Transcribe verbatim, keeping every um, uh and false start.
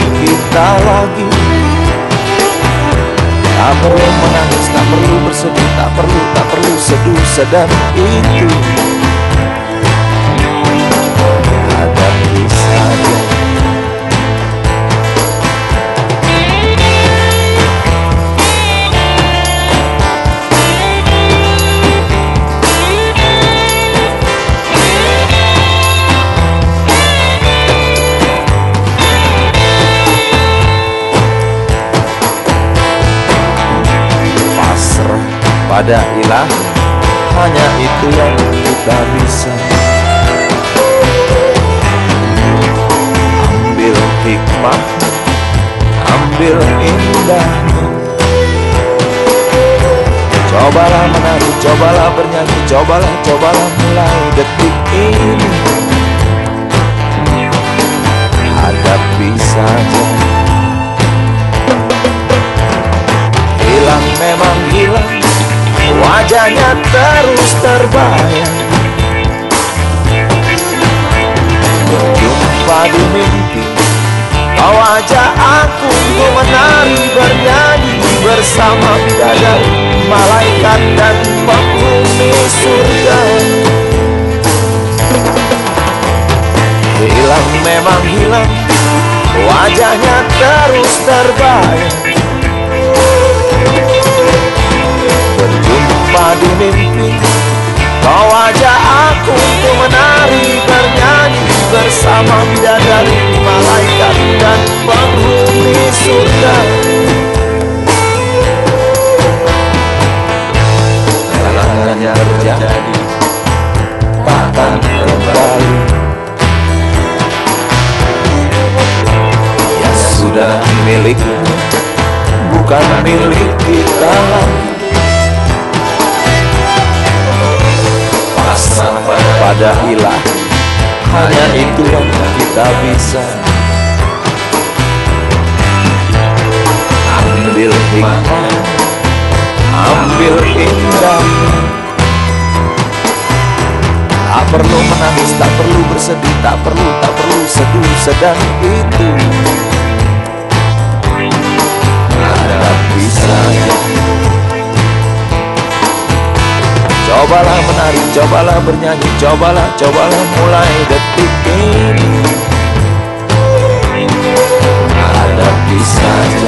kita lagi. Tak perlu menangis, tak perlu bersedih, tak perlu, tak perlu seduh sedang itu. Hadapi saja. Pada ilah, hanya itu yang kita bisa. Ambil hikmah, ambil indahnya. Cobalah menari, cobalah bernyanyi, cobalah, cobalah mulai detik ini. Hadapi saja. Hilang memang hilang, wajahnya terus terbayang. Berjumpa di mimpi, kau ajak aku untuk menari bernyanyi bersama bidadari, malaikat dan penghuni surga. Hilang memang hilang, wajahnya terus terbayang. Berjumpa di mimpi, kau ajak aku untuk menari bernyanyi bersama bidadari, malaikat dan penghuni surga. Segalanya terjadi, takkan kembali. Yang sudah milikmu bukan milik kita lagi. Pasrah pada ilah, hanya itu yang kita bisa. Ambil hikmah, ambil indah. Tak perlu menangis, tak perlu bersedih, tak perlu, tak perlu seduh sedang itu. Hadapi saja. Cobalah menari, cobalah bernyanyi, cobalah, cobalah mulai detik ini. Hadapi saja.